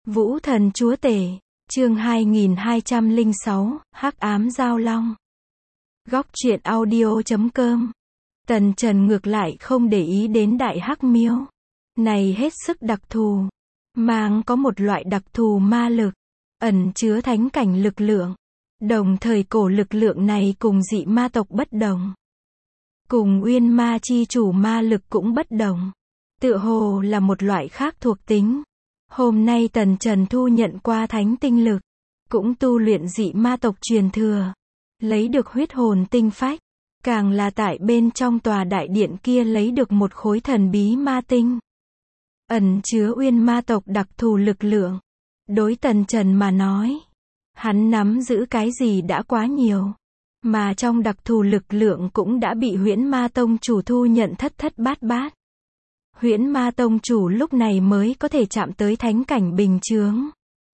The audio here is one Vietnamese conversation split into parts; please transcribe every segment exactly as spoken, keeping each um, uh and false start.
Vũ thần chúa tể, chương hai nghìn hai trăm lẻ sáu, Hắc ám giao long. Góc truyện audio chấm com. Tần Trần ngược lại không để ý đến đại hắc miêu. Này hết sức đặc thù. Mang có một loại đặc thù ma lực, ẩn chứa thánh cảnh lực lượng. Đồng thời cổ lực lượng này cùng dị ma tộc bất đồng. Cùng uyên ma chi chủ ma lực cũng bất đồng. Tựa hồ là một loại khác thuộc tính. Hôm nay Tần Trần thu nhận qua thánh tinh lực, cũng tu luyện dị ma tộc truyền thừa, lấy được huyết hồn tinh phách, càng là tại bên trong tòa đại điện kia lấy được một khối thần bí ma tinh, ẩn chứa uyên ma tộc đặc thù lực lượng. Đối Tần Trần mà nói, hắn nắm giữ cái gì đã quá nhiều, mà trong đặc thù lực lượng cũng đã bị Huyễn Ma Tông chủ thu nhận thất thất bát bát. Huyễn Ma Tông chủ lúc này mới có thể chạm tới thánh cảnh bình chướng.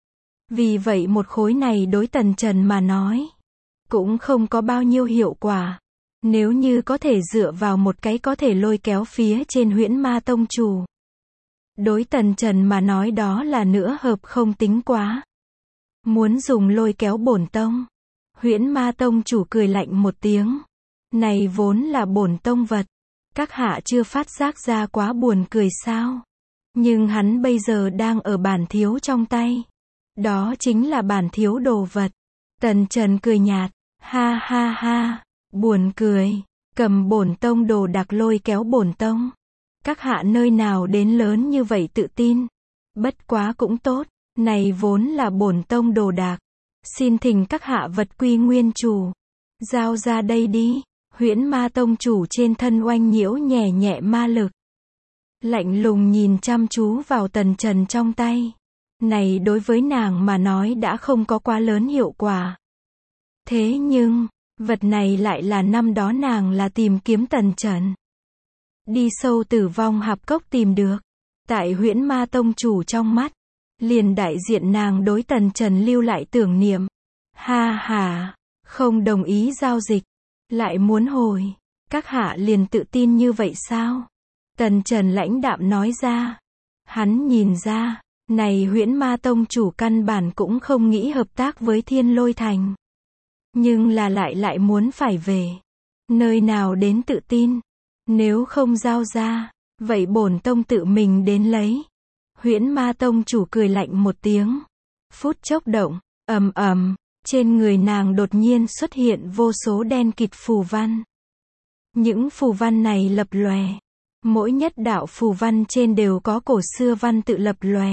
Vì vậy một khối này đối Tần Trần mà nói, cũng không có bao nhiêu hiệu quả. Nếu như có thể dựa vào một cái có thể lôi kéo phía trên Huyễn Ma Tông chủ, đối Tần Trần mà nói đó là nữa hợp không tính quá. Muốn dùng lôi kéo bổn tông. Huyễn Ma Tông chủ cười lạnh một tiếng. Này vốn là bổn tông vật. Các hạ chưa phát giác ra quá buồn cười sao? Nhưng hắn bây giờ đang ở bản thiếu trong tay. Đó chính là bản thiếu đồ vật. Tần Trần cười nhạt. Ha ha ha. Buồn cười. Cầm bổn tông đồ đạc lôi kéo bổn tông. Các hạ nơi nào đến lớn như vậy tự tin. Bất quá cũng tốt. Này vốn là bổn tông đồ đạc. Xin thỉnh các hạ vật quy nguyên chủ. Giao ra đây đi. Huyễn Ma Tông chủ trên thân oanh nhiễu nhẹ nhẹ ma lực. Lạnh lùng nhìn chăm chú vào Tần Trần trong tay. Này đối với nàng mà nói đã không có quá lớn hiệu quả. Thế nhưng, vật này lại là năm đó nàng là tìm kiếm Tần Trần. Đi sâu tử vong hạp cốc tìm được. Tại Huyễn Ma Tông chủ trong mắt, liền đại diện nàng đối Tần Trần lưu lại tưởng niệm. Ha ha, không đồng ý giao dịch. Lại muốn hồi, các hạ liền tự tin như vậy sao? Tần Trần lãnh đạm nói ra. Hắn nhìn ra, này Huyễn Ma Tông chủ căn bản cũng không nghĩ hợp tác với Thiên Lôi Thành. Nhưng là lại lại muốn phải về. Nơi nào đến tự tin? Nếu không giao ra, vậy bổn tông tự mình đến lấy. Huyễn Ma Tông chủ cười lạnh một tiếng. Phút chốc động, ầm ầm. Trên người nàng đột nhiên xuất hiện vô số đen kịt phù văn. Những phù văn này lập lòe. Mỗi nhất đạo phù văn trên đều có cổ xưa văn tự lập lòe.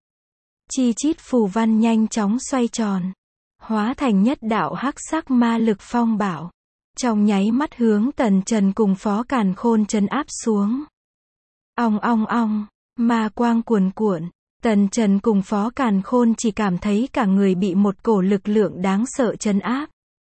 Chi chít phù văn nhanh chóng xoay tròn. Hóa thành nhất đạo hắc sắc ma lực phong bạo. Trong nháy mắt hướng Tần Trần cùng Phó Càn Khôn trấn áp xuống. Ong ong ong, ma quang cuồn cuộn. Tần Trần cùng Phó Càn Khôn chỉ cảm thấy cả người bị một cổ lực lượng đáng sợ trấn áp.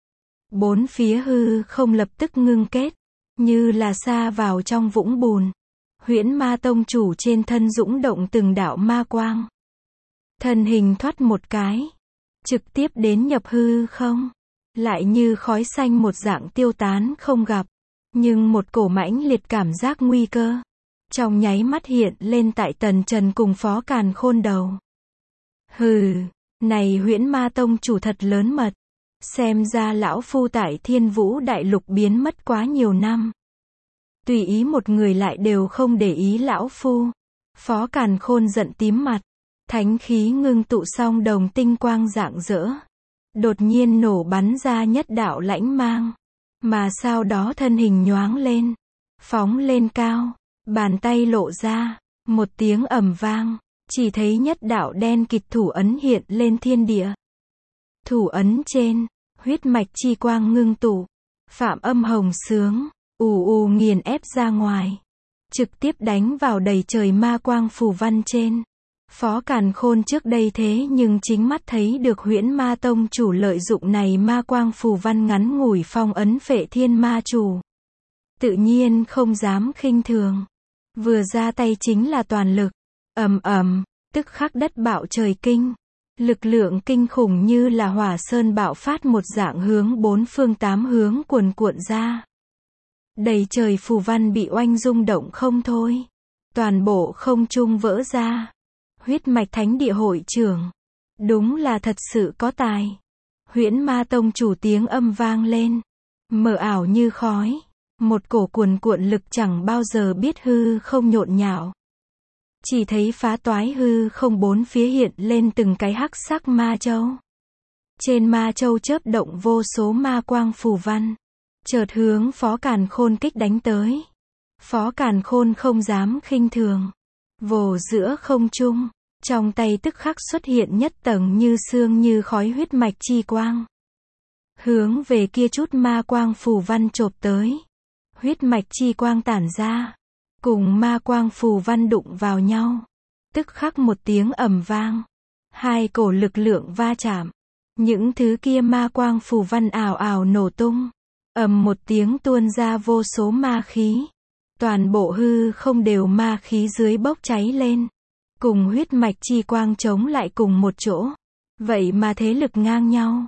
Bốn phía hư không lập tức ngưng kết, như là sa vào trong vũng bùn. Huyễn Ma Tông chủ trên thân dũng động từng đạo ma quang. Thân hình thoát một cái, trực tiếp đến nhập hư không, lại như khói xanh một dạng tiêu tán không gặp. Nhưng một cổ mãnh liệt cảm giác nguy cơ trong nháy mắt hiện lên tại Tần Trần cùng Phó Càn Khôn đầu. Hừ, này Huyễn Ma Tông chủ thật lớn mật. Xem ra lão phu tại Thiên Vũ Đại Lục biến mất quá nhiều năm. Tùy ý một người lại đều không để ý lão phu. Phó Càn Khôn giận tím mặt. Thánh khí ngưng tụ song đồng tinh quang rạng rỡ. Đột nhiên nổ bắn ra nhất đạo lãnh mang. Mà sau đó thân hình nhoáng lên. Phóng lên cao. Bàn tay lộ ra, một tiếng ầm vang, chỉ thấy nhất đạo đen kịt thủ ấn hiện lên thiên địa. Thủ ấn trên, huyết mạch chi quang ngưng tụ, phạm âm hồng sướng, ù ù nghiền ép ra ngoài, trực tiếp đánh vào đầy trời ma quang phù văn trên. Phó Càn Khôn trước đây thế nhưng chính mắt thấy được Huyễn Ma Tông chủ lợi dụng này ma quang phù văn ngắn ngủi phong ấn phệ thiên ma chủ. Tự nhiên không dám khinh thường. Vừa ra tay chính là toàn lực. Ầm ầm, tức khắc đất bạo trời kinh. Lực lượng kinh khủng như là hỏa sơn bạo phát một dạng hướng bốn phương tám hướng cuồn cuộn ra. Đầy trời phù văn bị oanh rung động không thôi. Toàn bộ không trung vỡ ra. Huyết mạch thánh địa hội trưởng. Đúng là thật sự có tài. Huyễn Ma tông chủ tiếng âm vang lên. Mờ ảo như khói. Một cổ cuồn cuộn lực chẳng bao giờ biết hư không nhộn nhạo. Chỉ thấy phá toái hư không bốn phía hiện lên từng cái hắc sắc ma châu. Trên ma châu chớp động vô số ma quang phù văn. Chợt hướng Phó Càn Khôn kích đánh tới. Phó Càn Khôn không dám khinh thường. Vồ giữa không trung. Trong tay tức khắc xuất hiện nhất tầng như xương như khói huyết mạch chi quang. Hướng về kia chút ma quang phù văn chộp tới. Huyết mạch chi quang tản ra. Cùng ma quang phù văn đụng vào nhau. Tức khắc một tiếng ầm vang. Hai cổ lực lượng va chạm. Những thứ kia ma quang phù văn ào ào nổ tung. Ầm một tiếng tuôn ra vô số ma khí. Toàn bộ hư không đều ma khí dưới bốc cháy lên. Cùng huyết mạch chi quang chống lại cùng một chỗ. Vậy mà thế lực ngang nhau.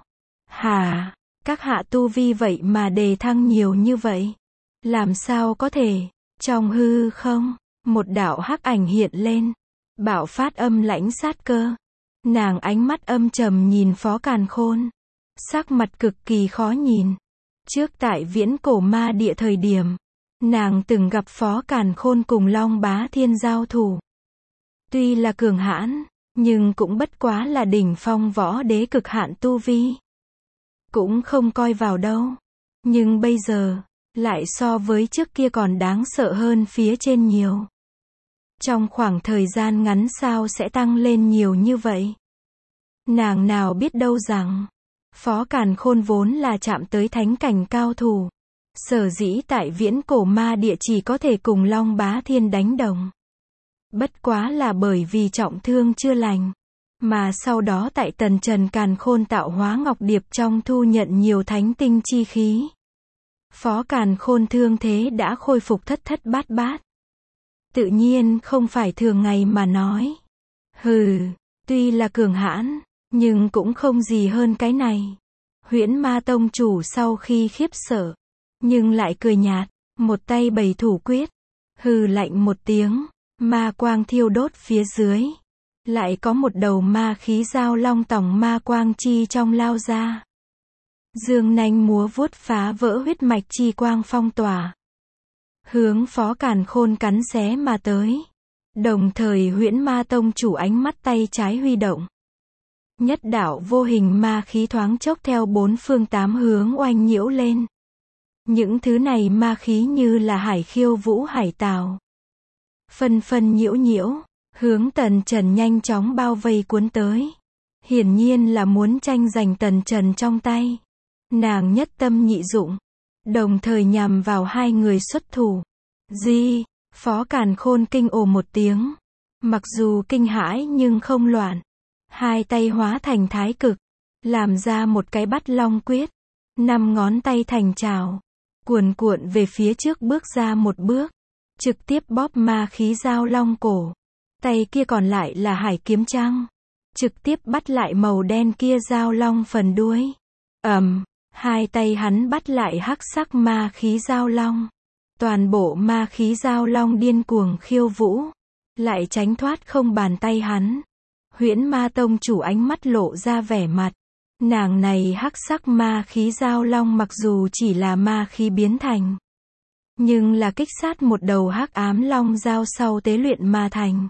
Hả? Các hạ tu vi vậy mà đề thăng nhiều như vậy. Làm sao có thể? Trong hư không, một đạo hắc ảnh hiện lên. Bạo phát âm lãnh sát cơ. Nàng ánh mắt âm trầm nhìn Phó Càn Khôn. Sắc mặt cực kỳ khó nhìn. Trước tại viễn cổ ma địa thời điểm, nàng từng gặp Phó Càn Khôn cùng Long Bá Thiên giao thủ. Tuy là cường hãn, nhưng cũng bất quá là đỉnh phong võ đế cực hạn tu vi. Cũng không coi vào đâu. Nhưng bây giờ, lại so với trước kia còn đáng sợ hơn phía trên nhiều. Trong khoảng thời gian ngắn sao sẽ tăng lên nhiều như vậy? Nàng nào biết đâu rằng, Phó Càn Khôn vốn là chạm tới thánh cảnh cao thủ. Sở dĩ tại viễn cổ ma địa chỉ có thể cùng Long Bá Thiên đánh đồng. Bất quá là bởi vì trọng thương chưa lành. Mà sau đó tại tần trần Càn Khôn tạo hóa ngọc điệp trong thu nhận nhiều thánh tinh chi khí. Phó Càn Khôn thương thế đã khôi phục thất thất bát bát. Tự nhiên không phải thường ngày mà nói. Hừ, tuy là cường hãn, nhưng cũng không gì hơn cái này. Huyễn Ma tông chủ sau khi khiếp sợ, nhưng lại cười nhạt, một tay bày thủ quyết. Hừ lạnh một tiếng, ma quang thiêu đốt phía dưới. Lại có một đầu ma khí giao long tòng ma quang chi trong lao ra. Dương nanh múa vuốt phá vỡ huyết mạch chi quang phong tỏa. Hướng Phó Càn Khôn cắn xé mà tới. Đồng thời Huyễn Ma tông chủ ánh mắt tay trái huy động. Nhất đạo vô hình ma khí thoáng chốc theo bốn phương tám hướng oanh nhiễu lên. Những thứ này ma khí như là hải khiêu vũ hải tào. Phân phân nhiễu nhiễu, hướng Tần Trần nhanh chóng bao vây cuốn tới. Hiển nhiên là muốn tranh giành Tần Trần trong tay. Nàng nhất tâm nhị dụng, đồng thời nhằm vào hai người xuất thủ. Di, Phó Càn Khôn kinh ồ một tiếng. Mặc dù kinh hãi nhưng không loạn. Hai tay hóa thành thái cực, làm ra một cái bắt long quyết. Năm ngón tay thành trào, cuồn cuộn về phía trước bước ra một bước. Trực tiếp bóp ma khí giao long cổ. Tay kia còn lại là hải kiếm trăng. Trực tiếp bắt lại màu đen kia giao long phần đuôi. Ầm. Um, Hai tay hắn bắt lại hắc sắc ma khí giao long. Toàn bộ ma khí giao long điên cuồng khiêu vũ. Lại tránh thoát không bàn tay hắn. Huyễn Ma tông chủ ánh mắt lộ ra vẻ mặt. Nàng này hắc sắc ma khí giao long mặc dù chỉ là ma khí biến thành. Nhưng là kích sát một đầu hắc ám long giao sau tế luyện ma thành.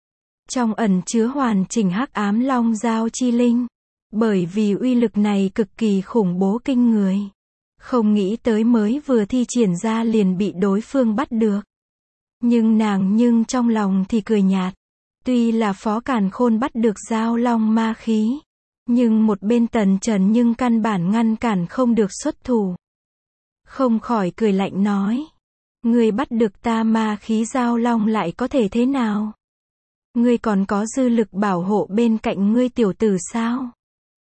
Trong ẩn chứa hoàn chỉnh hắc ám long giao chi linh. Bởi vì uy lực này cực kỳ khủng bố kinh người. Không nghĩ tới mới vừa thi triển ra liền bị đối phương bắt được. Nhưng nàng nhưng trong lòng thì cười nhạt. Tuy là Phó Càn Khôn bắt được giao long ma khí. Nhưng một bên Tần Trần nhưng căn bản ngăn cản không được xuất thủ. Không khỏi cười lạnh nói. Ngươi bắt được ta ma khí giao long lại có thể thế nào? Ngươi còn có dư lực bảo hộ bên cạnh ngươi tiểu tử sao?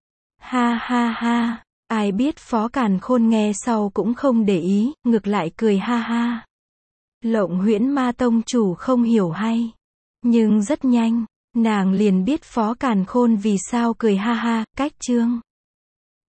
Ha ha ha, ai biết Phó Càn Khôn nghe sau cũng không để ý, ngược lại cười ha ha. Lộng Huyễn Ma tông chủ không hiểu hay. Nhưng rất nhanh, nàng liền biết Phó Càn Khôn vì sao cười ha ha, cách chương.